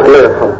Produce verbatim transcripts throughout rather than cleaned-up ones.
الله يرحمه.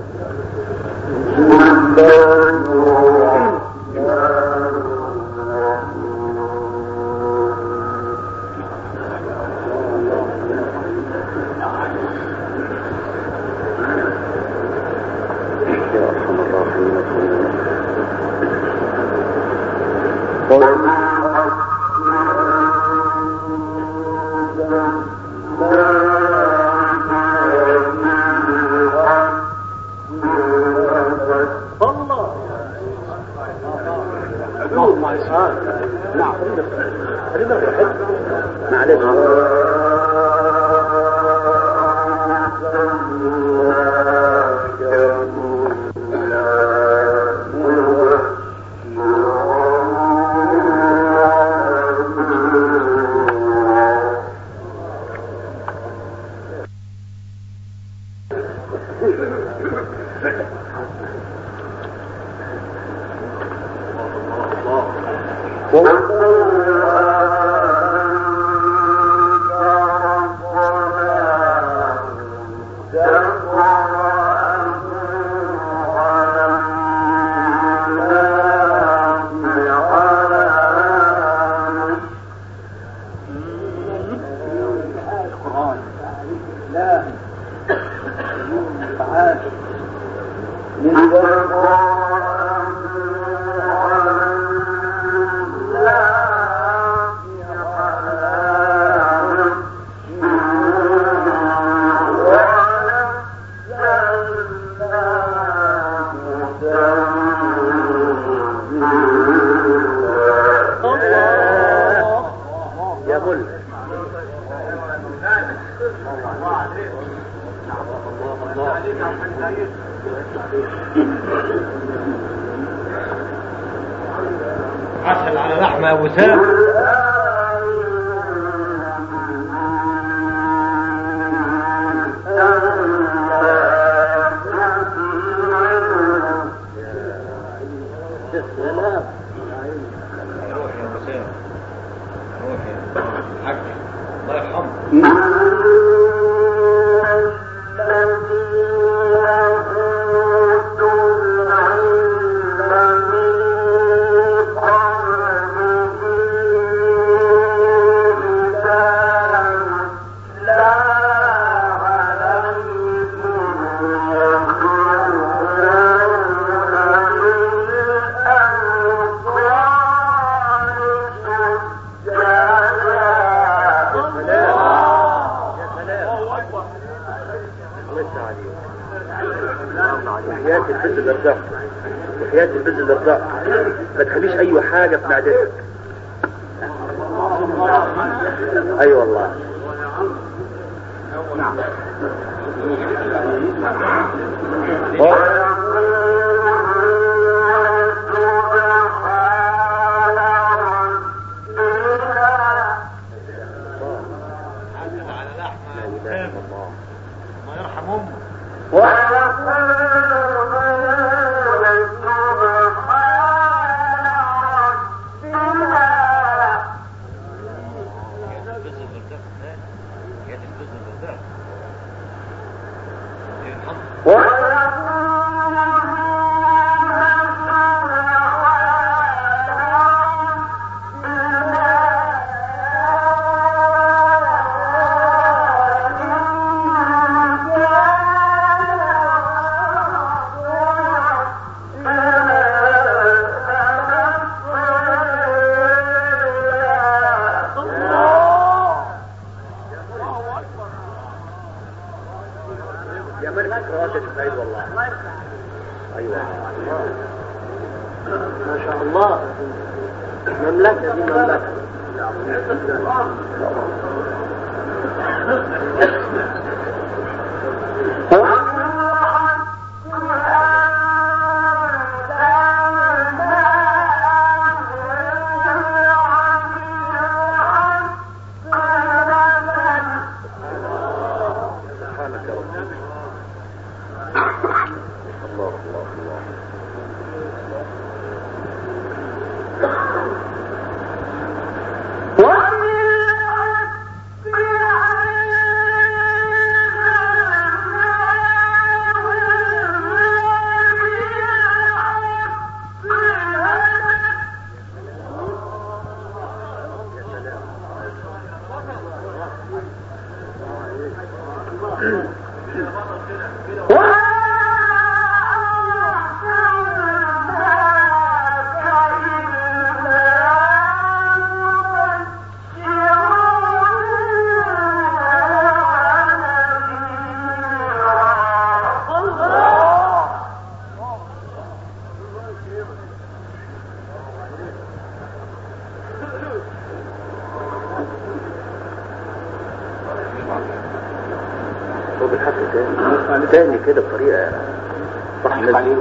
عسل على لحمة أبو سام. وحياة البز الرزاق ما تخليش اي حاجة في معدتك. اي أيوة والله. نعم. ما شاء الله مملكة دي مملكة. ومن تاني كده بطريقة صح لازم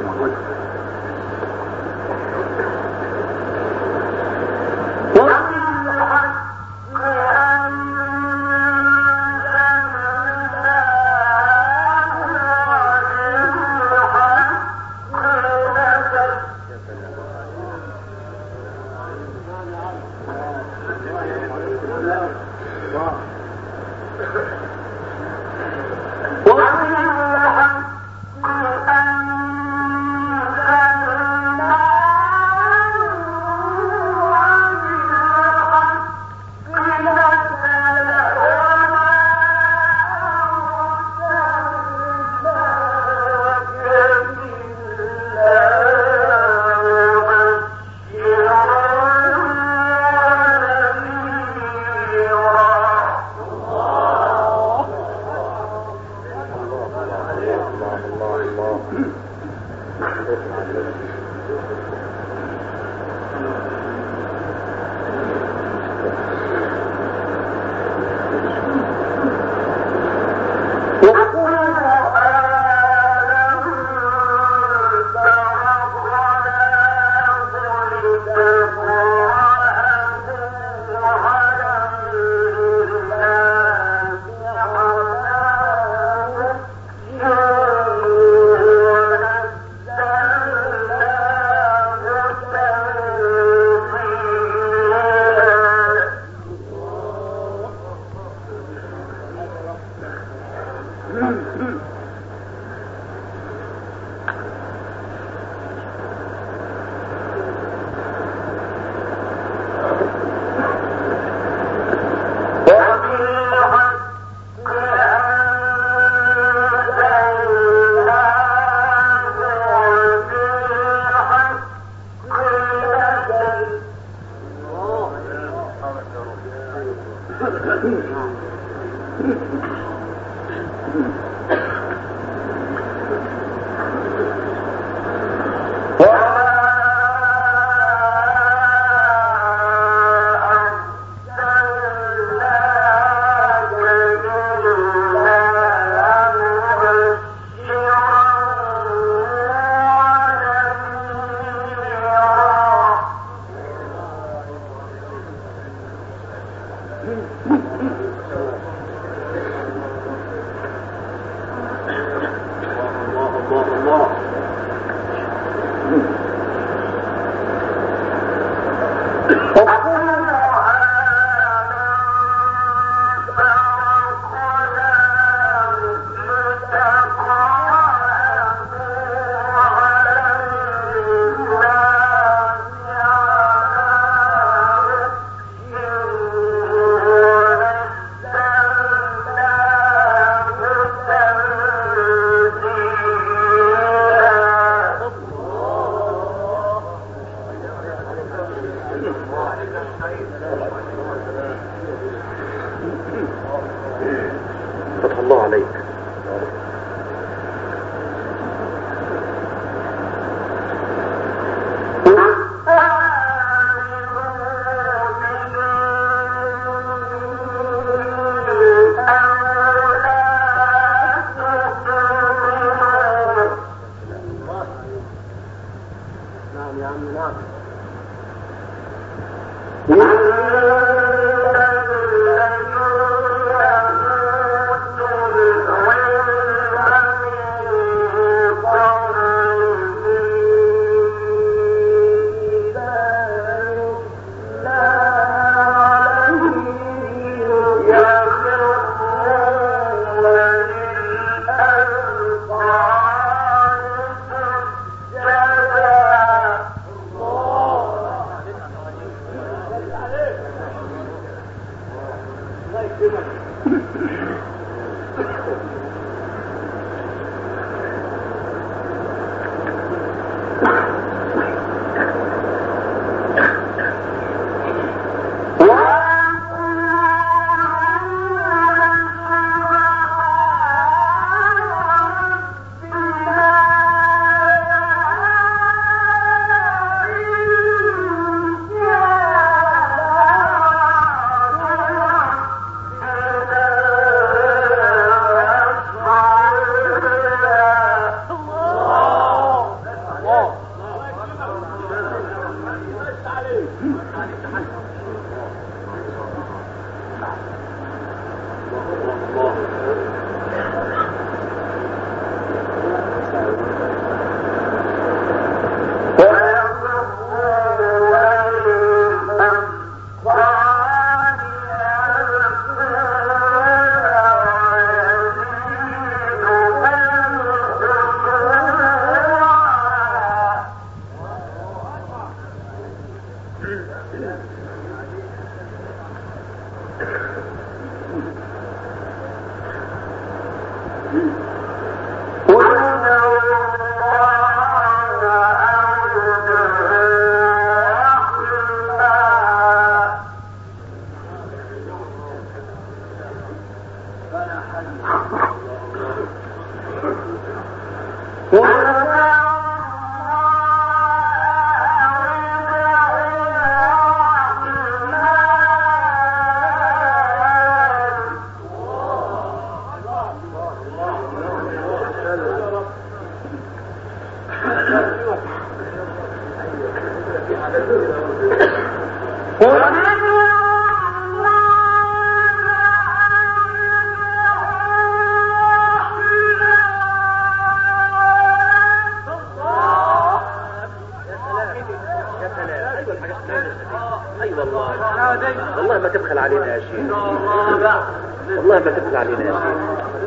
والله ما تبخل علينا يا شيخ، والله ما تبخل علينا يا شيخ.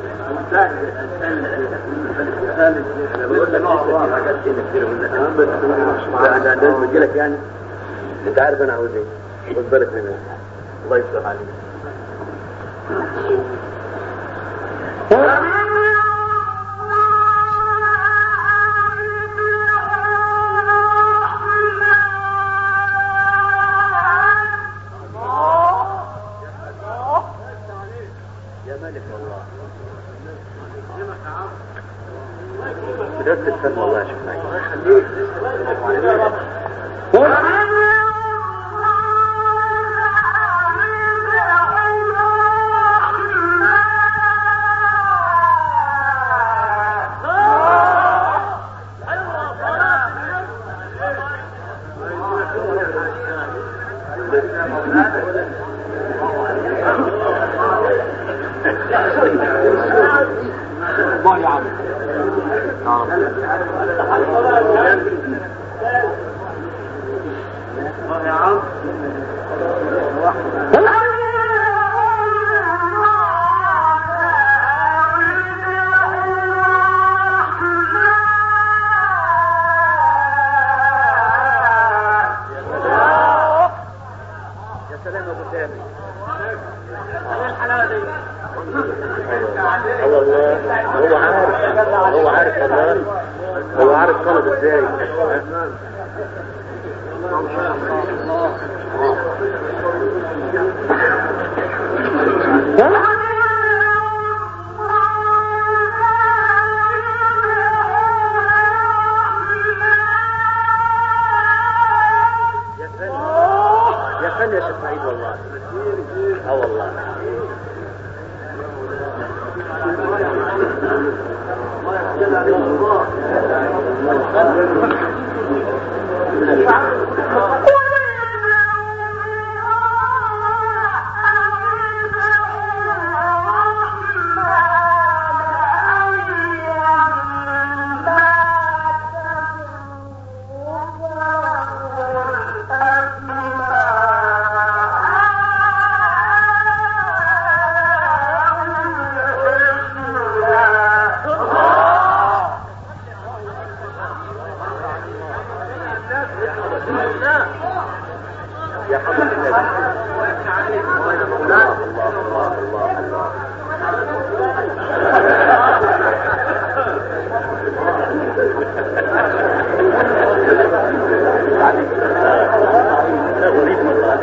انا بقول لك حاجات كتير انا لازم اجي لك يعني. انت عارف انا عاوز ايه، خد بالك منها. الله يستر عليك. بدأت الفن والله يا شيخ نايم. الله يخليك. الله يا عم. الله يا عم. يا سلام يا ابو سامي. الله هو عارف هو عارف والله هو عارف طلب ازاي. يا فن يا شيخ سعيد والله. اه والله يا حضرة النبي. الله الله الله الله غريب والله.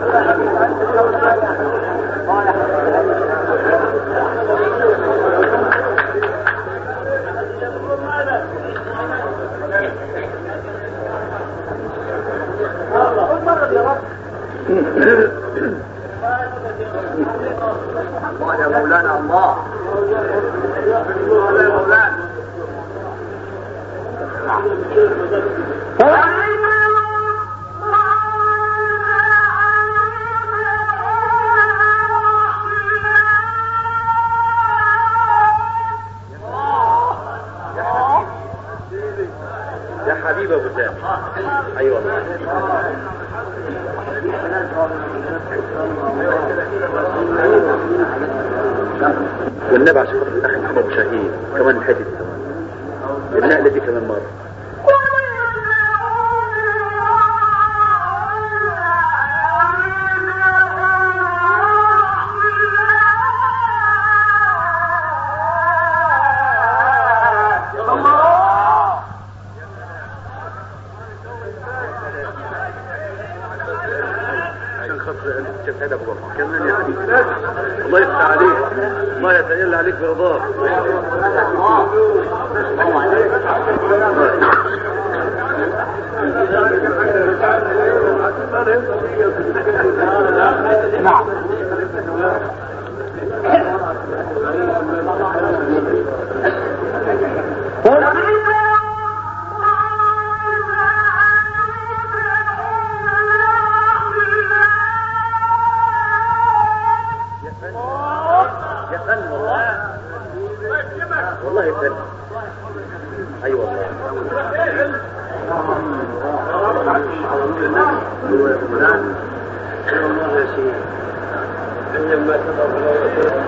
الله يا مولانا الله. الله يا مولانا. يا حبيب ابو سامي. ايوه والله. والنبي عشان خاطر الاخ محمد ابو شهيد كمان الحته كمان النقله دي كمان مره. سيد ابو بكر كمان يا حبيبي. الله يفتح عليك. الله يتجلى عليك برضاه. سنة. اي أيوة والله. الله يا شيخ عندما تضرب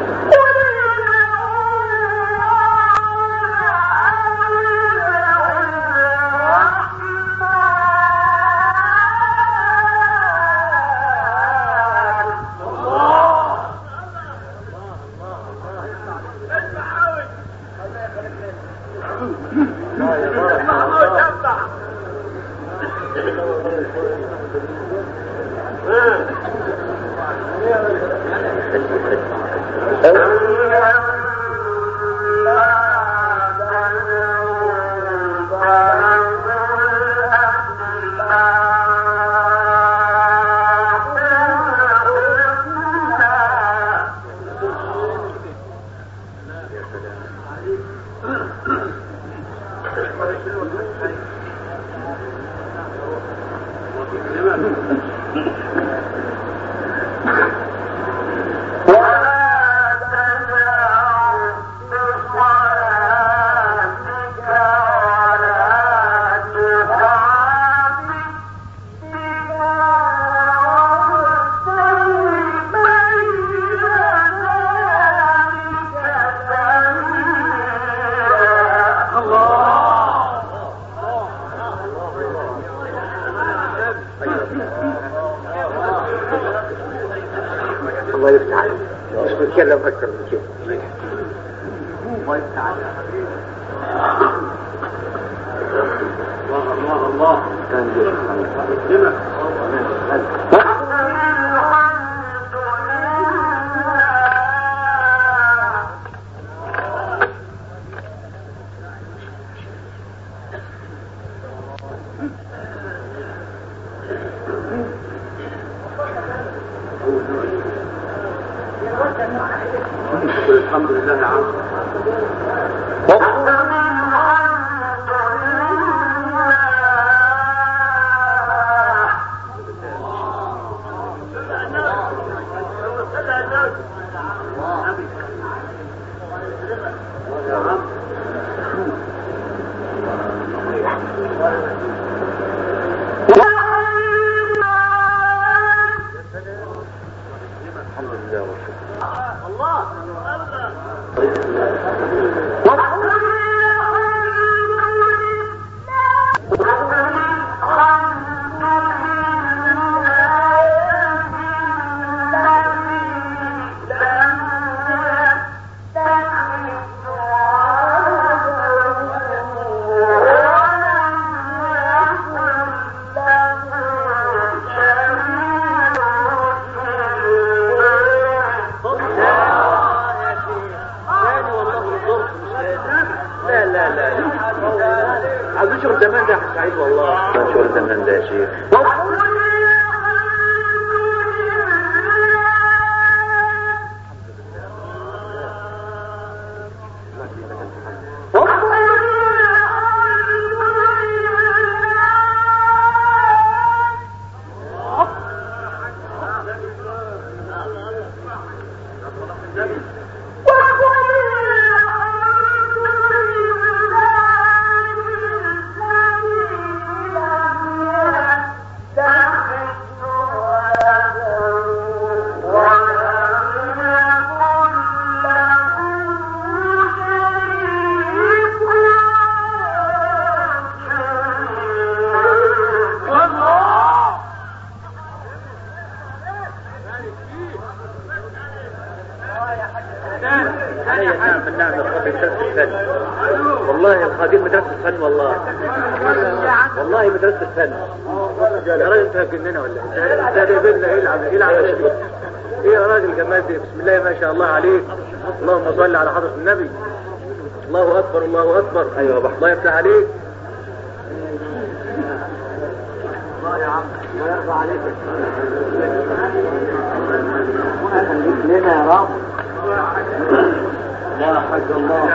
الله يفتح عليك. مش بتكلم اكثر من كده. الله يفتح عليك. الله الله الله كان جمع الحمد لله عام عبد زمان ده سعيد والله شغل زمان ده يا شيخ. والله الخادم مدرسة الفن والله والله مدرسة الفن يا راجل انت هتجننا ولا انت ده بينا يلعب يلعب يا شيخ ايه يا راجل جمال دي بسم الله ما شاء الله عليك اللهم صل على حضرة النبي الله اكبر الله اكبر ايوه بحر الله يفتح عليك الله يا عم الله يرضى عليك خليك لنا يا رب يا حاج الله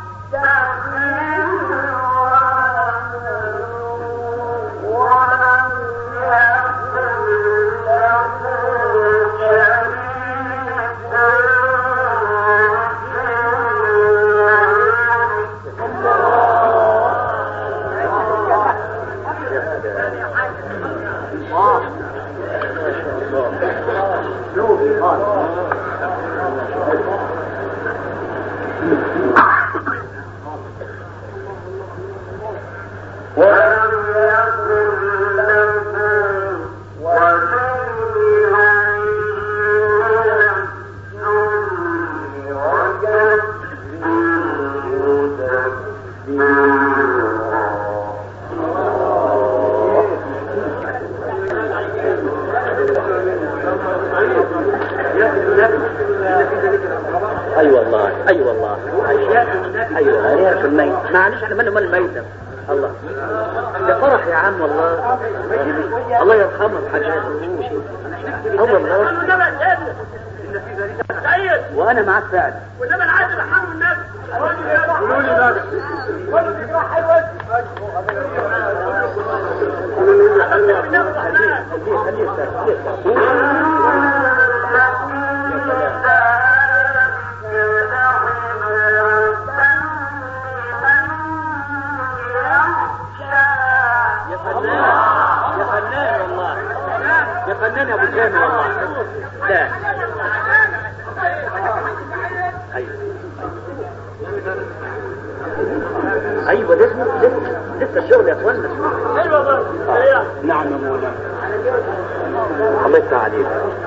ولا الله شوف قال ولم يكن لهم وليها اي والله اي والله ايوه ريح الميت معلش احنا مالنا مال الميت الله ده فرح يا عم والله الله يرحمه حاجات هو الله وانا معاك فعلا وانما العادل رحمه النبي قولوا لي بقى قولوا لي راح حلوه يا فنان يا ابو جامع والله لا ايوه ايوه لسه لسه لسه الشغل يا اخوانا ايوه والله نعم يا مولانا الله يفتح عليك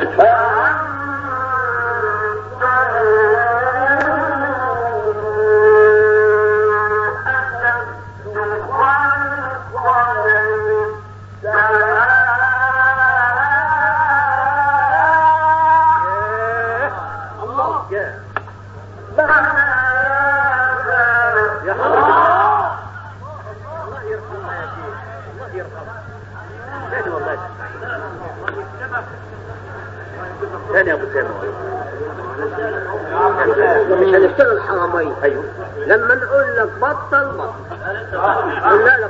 ثاني يا ابو سامي مش هنشتغل حرامين. ايوه لما نقول لك بطل بطل قلنا لك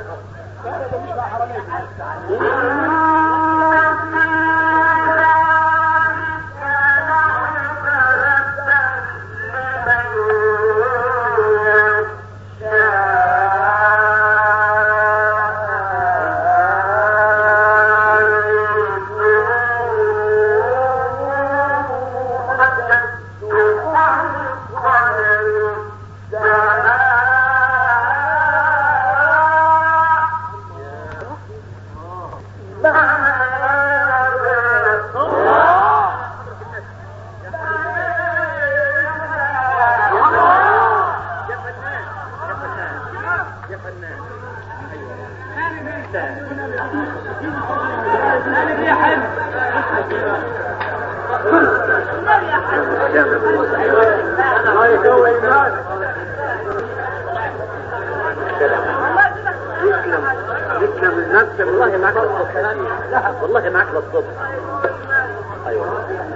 والله معك للصبح والله معك للصبح ايوه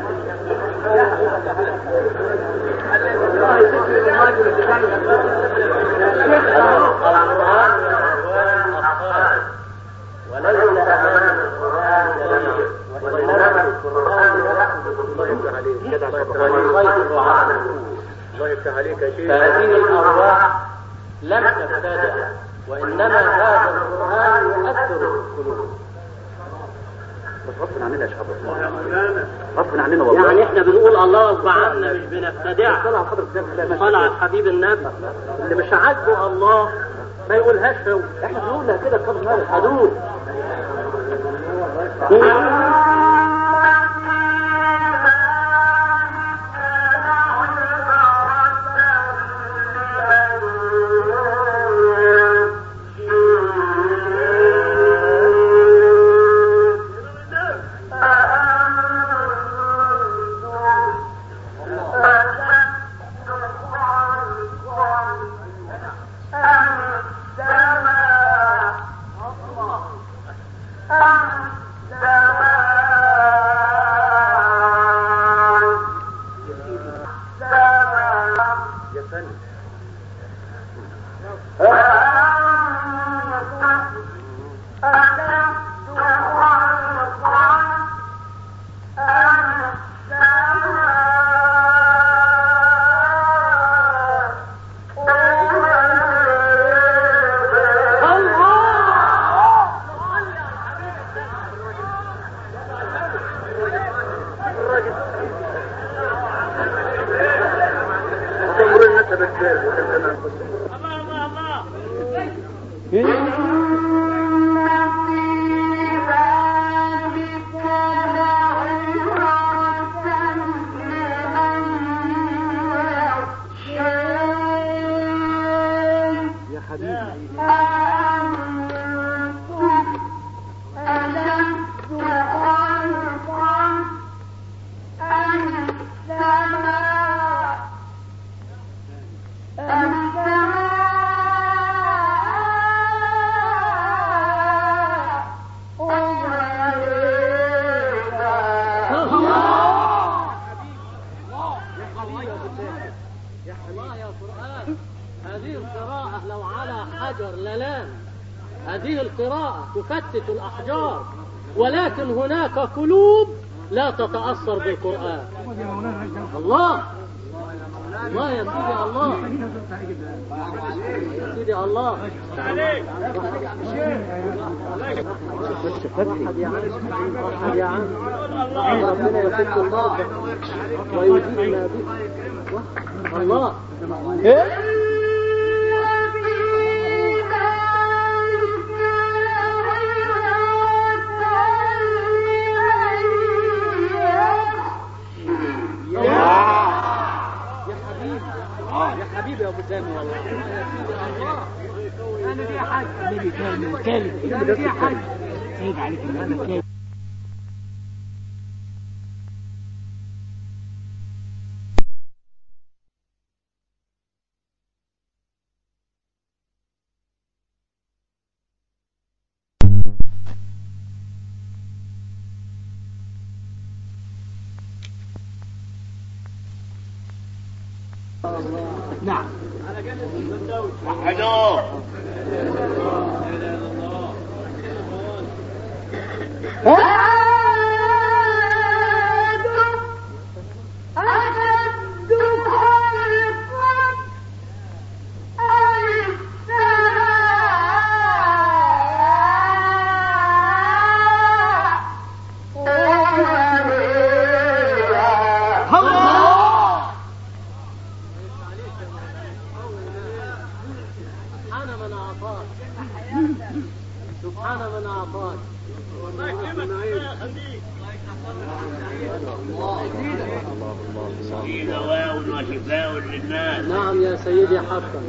وليس امام القران وانما القران الله يفتح عليك يا شيخ. هذه الارواح لم تبتدع وانما هذا القران يؤثر في القلوب. بس غصب عننا يا شيخ غصب عننا والله. يعني احنا بنقول الله غصب عنا مش بنبتدع. طلع حضرة النبي طلع الحبيب النبي اللي مش عاجبه الله ما يقولهاش هو. احنا بنقولها كده قبل ما الحدود السماء الله الله هذه القراءة تفتت الأحجار، ولكن هناك قلوب لا تتأثر بالقرآن. الله الله يا سيدي، الله يا سيدي، الله عليك فرحب يا عم، فرحب يا عم، ربنا يفك المرضى ويجيبنا بك. الله حبيبي يا ابو سامي، والله يا سيدي الله. انا دي حاج النبي كامل كامل، انا دي حاج سيد عليك النبي كامل. نعم حلو سبحان من أعطاك. في دواء وشفاء للناس. نعم يا سيدي حقا.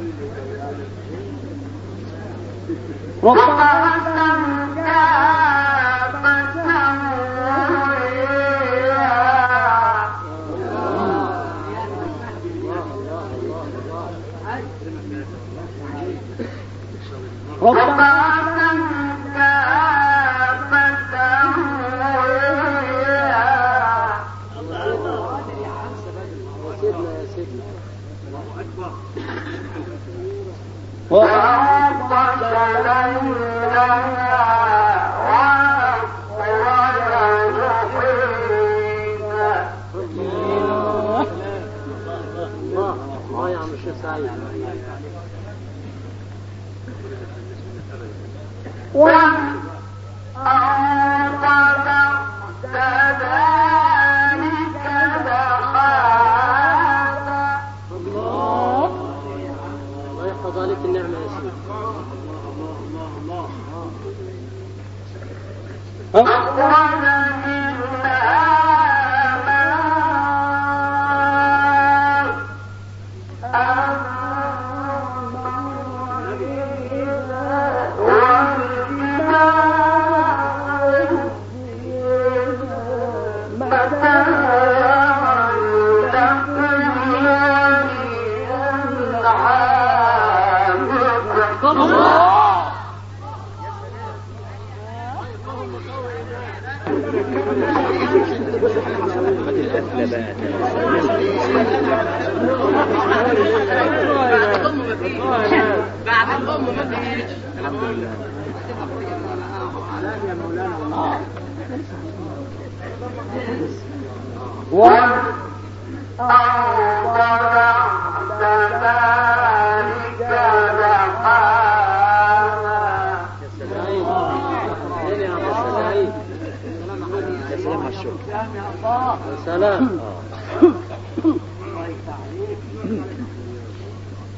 سلام.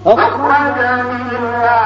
أخرج منها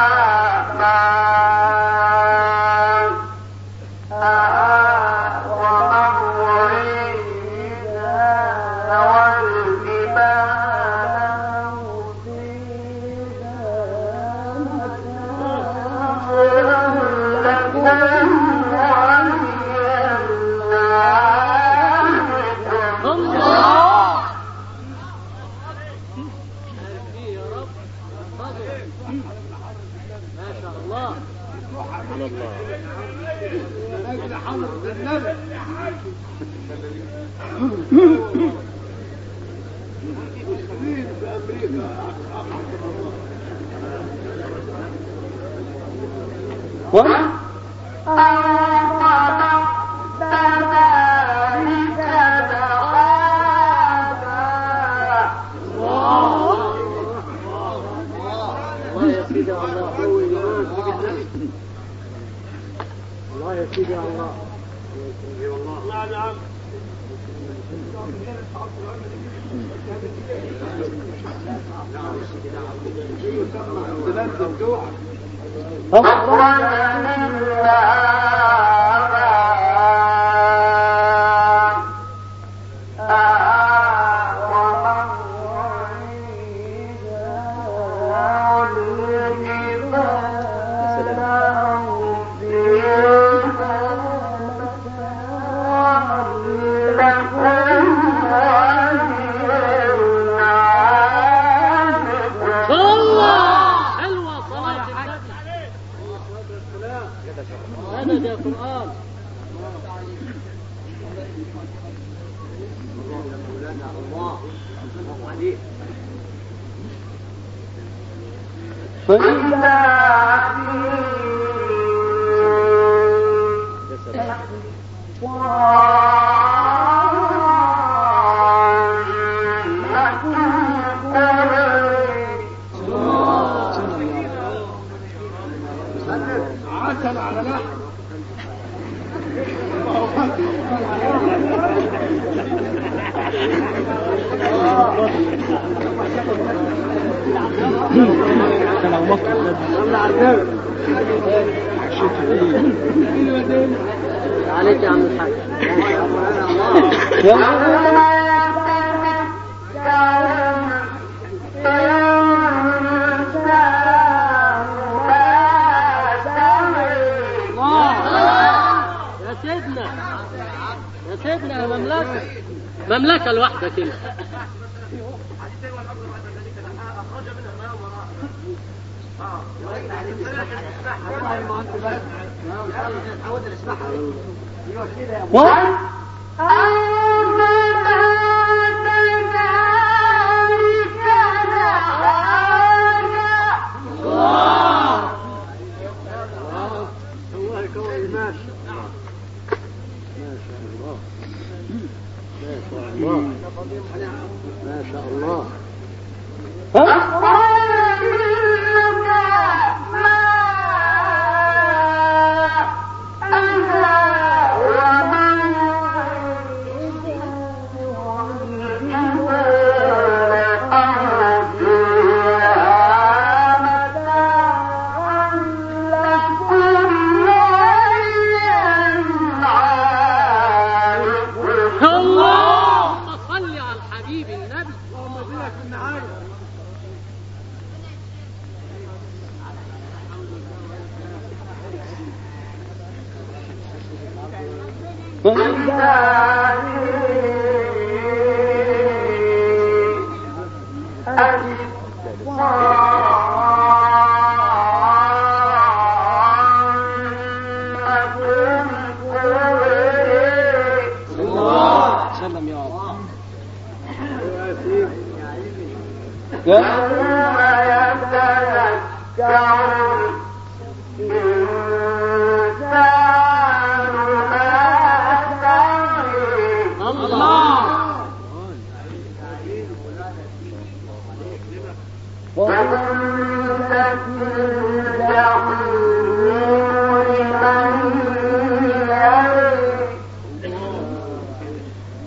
عليك يا عم الحاج. يا سيدنا يا سيدنا يا مملكة مملكة لوحدك انت. ما شاء الله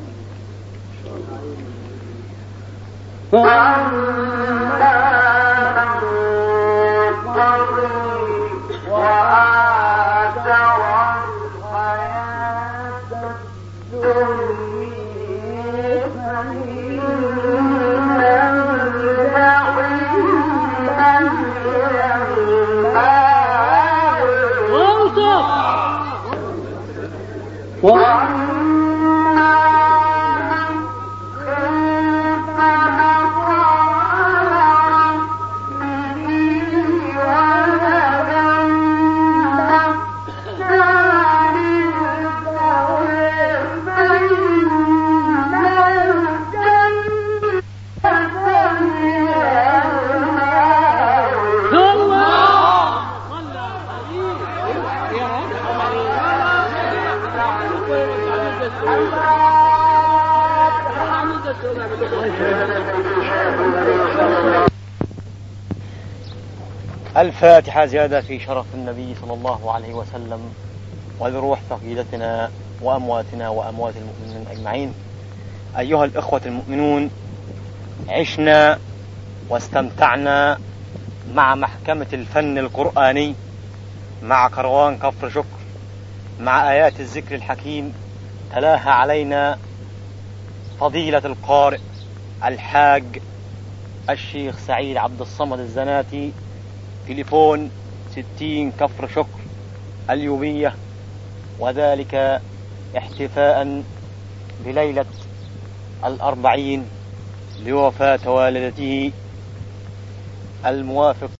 فأما الفاتحة زيادة في شرف النبي صلى الله عليه وسلم ولروح فقيدتنا وأمواتنا وأموات المؤمنين أجمعين. أيها الإخوة المؤمنون، عشنا واستمتعنا مع محكمة الفن القرآني، مع كروان كفر شكر، مع آيات الذكر الحكيم تلاها علينا فضيلة القارئ الحاج الشيخ سعيد عبد الصمد الزناتي، تليفون ستين كفر شكر اليومية، وذلك احتفاء بليلة الأربعين لوفاة والدته الموافق